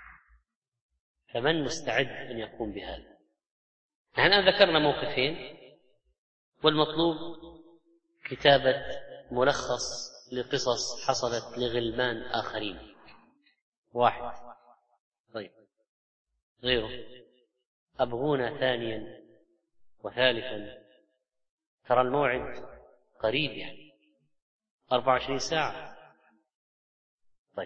فمن مستعد أن يقوم بهذا؟ نحن ذكرنا موقفين، والمطلوب كتابة ملخص لقصص حصلت لغلمان آخرين. واحد. طيب، غيره. أبغونا ثانيا وثالثا، ترى الموعد قريب، يعني 24 ساعة. طيب،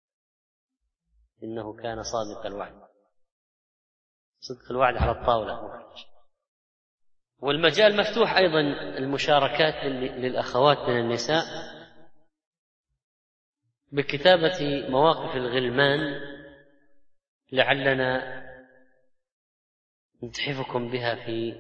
إنه كان صادق الوعد، صدق الوعد على الطاولة. والمجال مفتوح أيضا المشاركات للأخوات من النساء بكتابة مواقف الغلمان، لعلنا نتحفكم بها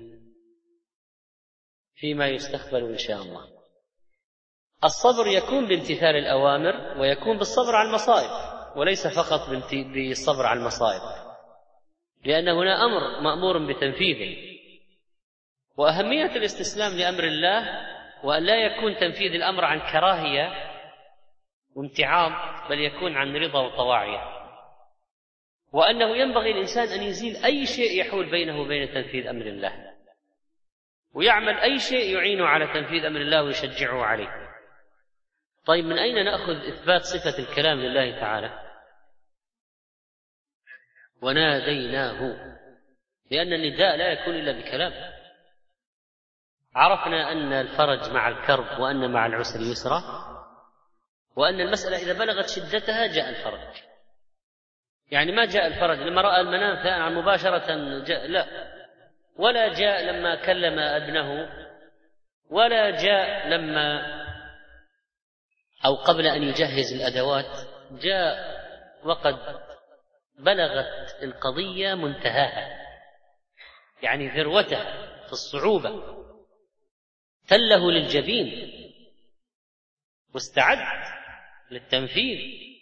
فيما يستقبل إن شاء الله. الصبر يكون بامتثال الأوامر، ويكون بالصبر على المصائب، وليس فقط بالصبر على المصائب، لأن هنا أمر مأمور بتنفيذه. وأهمية الاستسلام لأمر الله، وأن لا يكون تنفيذ الأمر عن كراهية وامتعاض، بل يكون عن رضا وطواعية. وأنه ينبغي الإنسان أن يزيل أي شيء يحول بينه وبين تنفيذ أمر الله، ويعمل أي شيء يعينه على تنفيذ أمر الله ويشجعه عليه. طيب، من أين نأخذ إثبات صفة الكلام لله تعالى؟ وناديناه، لأن النداء لا يكون إلا بكلام. عرفنا أن الفرج مع الكرب، وأن مع العسر يسرا، وأن المسألة إذا بلغت شدتها جاء الفرج. يعني ما جاء الفرج لما رأى المنام ثانيا مباشرة جاء، لا، ولا جاء لما كلم ابنه، ولا جاء لما أو قبل أن يجهز الأدوات، جاء وقد بلغت القضية منتهاها، يعني ذروته في الصعوبة، تله للجبين واستعد للتنفيذ.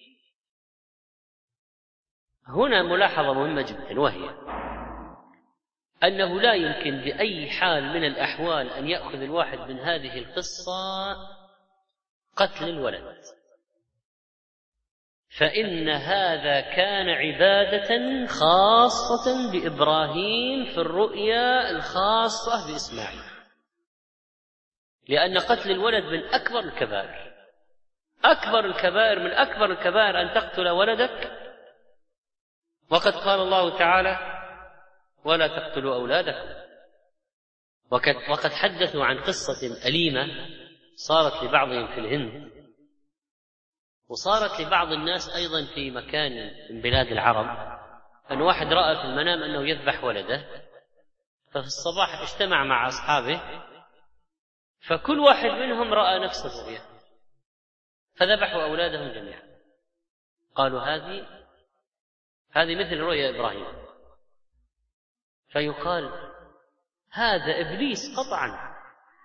هنا ملاحظة مهمة جدا، وهي أنه لا يمكن بأي حال من الأحوال أن يأخذ الواحد من هذه القصة قتل الولد، فإن هذا كان عبادة خاصة بإبراهيم في الرؤيا الخاصة بإسماعيل، لأن قتل الولد من أكبر الكبائر، أكبر الكبائر، من أكبر الكبائر أن تقتل ولدك. وقد قال الله تعالى: ولا تقتلوا أولادكم. وقد حدثوا عن قصة أليمة صارت لبعضهم في الهند، وصارت لبعض الناس أيضا في مكان من بلاد العرب، أن واحد رأى في المنام أنه يذبح ولده، ففي الصباح اجتمع مع أصحابه، فكل واحد منهم رأى نفس الرؤيا، فذبحوا أولادهم جميعا. قالوا هذه مثل رؤيا إبراهيم. فيقال هذا إبليس قطعا،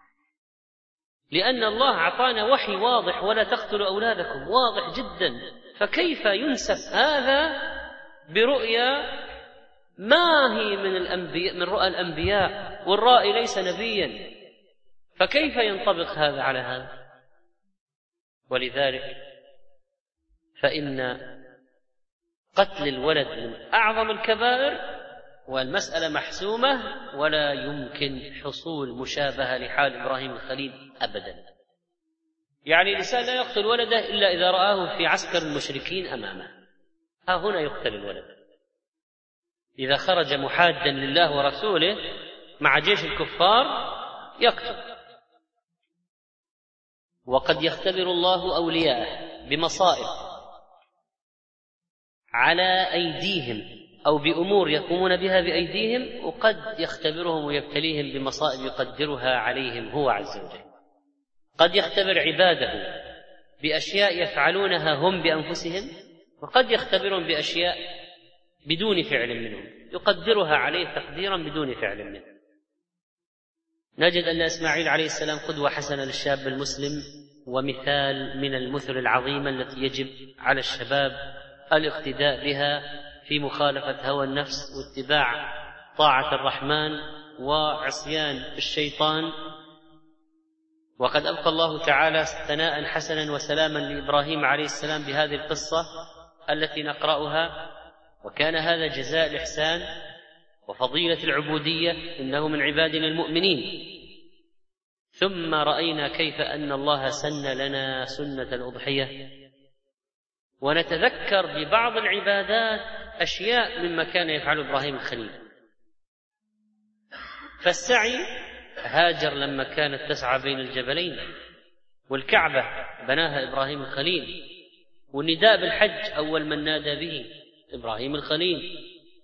لأن الله أعطانا وحي واضح: ولا تقتلوا أولادكم، واضح جدا، فكيف ينسف هذا برؤيا ما هي من رؤى الأنبياء، والرائي ليس نبيا، فكيف ينطبق هذا على هذا؟ ولذلك فإن قتل الولد من أعظم الكبائر، والمسألة محسومة، ولا يمكن حصول مشابهة لحال إبراهيم الخليل أبدا. يعني الإنسان لا يقتل ولده إلا إذا رآه في عسكر المشركين أمامه، ها هنا يقتل الولد. إذا خرج محادا لله ورسوله مع جيش الكفار يقتل. وقد يختبر الله أولياءه بمصائب على أيديهم أو بأمور يقومون بها بأيديهم، وقد يختبرهم ويبتليهم بمصائب يقدرها عليهم هو عز وجل. قد يختبر عباده بأشياء يفعلونها هم بأنفسهم، وقد يختبرهم بأشياء بدون فعل منهم يقدرها عليه تقديرا بدون فعل منه. نجد أن إسماعيل عليه السلام قدوة حسنة للشاب المسلم، ومثال من المثل العظيمة التي يجب على الشباب الاقتداء بها في مخالفة هوى النفس واتباع طاعة الرحمن وعصيان الشيطان. وقد أبقى الله تعالى ثناء حسنا وسلاما لإبراهيم عليه السلام بهذه القصة التي نقرأها، وكان هذا جزاء الإحسان وفضيلة العبودية، إنه من عبادنا المؤمنين. ثم رأينا كيف أن الله سن لنا سنة الأضحية، ونتذكر ببعض العبادات أشياء مما كان يفعل إبراهيم الخليل. فالسعي، هاجر لما كانت تسعى بين الجبلين، والكعبة بناها إبراهيم الخليل، والنداء بالحج أول من نادى به إبراهيم الخليل،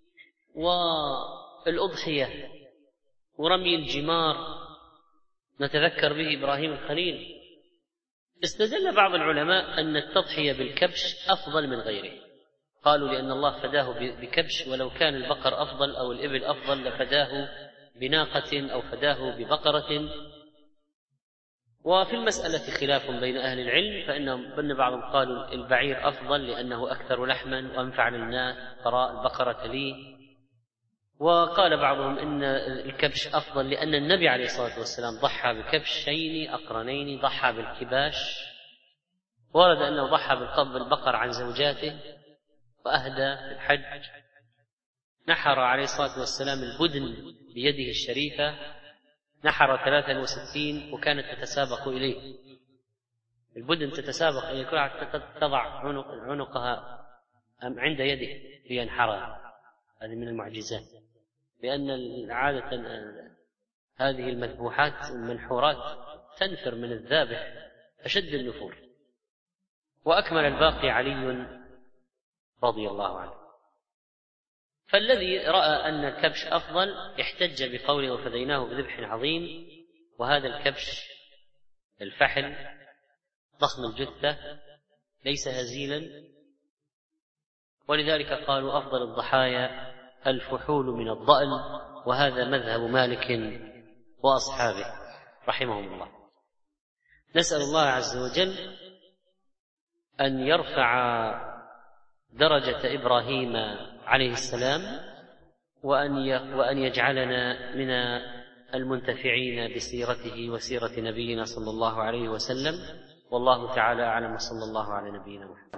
والأضحية ورمي الجمار نتذكر به إبراهيم الخليل. استدل بعض العلماء أن التضحية بالكبش أفضل من غيره، قالوا لأن الله فداه بكبش، ولو كان البقر أفضل أو الإبل أفضل لفداه بناقة أو فداه ببقرة. وفي المسألة خلاف بين أهل العلم، فإن بعضهم قالوا البعير أفضل لأنه أكثر لحما وأنفع للناس، قراء البقرة لي. وقال بعضهم إن الكبش أفضل لأن النبي عليه الصلاة والسلام ضحى بكبشين أقرنين، ضحى بالكباش، ورد أنه ضحى بالبقر عن زوجاته وأهدى في الحج. نحر عليه الصلاة والسلام البدن بيده الشريفة، نحر 63 وكانت تتسابق إليه. البدن تتسابق إليه، كل واحدة تضع عنقها عند يده لينحرها. هذه من المعجزات، لأن عادة هذه المذبوحات المنحورات تنفر من الذابح أشد النفور. وأكمل الباقي علي رضي الله عنه. فالذي رأى أن الكبش أفضل احتج بقوله وفديناه بذبح عظيم، وهذا الكبش الفحل ضخم الجثة ليس هزيلا، ولذلك قالوا أفضل الضحايا الفحول من الضأل، وهذا مذهب مالك وأصحابه رحمهم الله. نسأل الله عز وجل أن يرفع درجة إبراهيم عليه السلام، وأن يجعلنا من المنتفعين بسيرته وسيرة نبينا صلى الله عليه وسلم. والله تعالى أعلم، وصلى الله على نبينا محمد.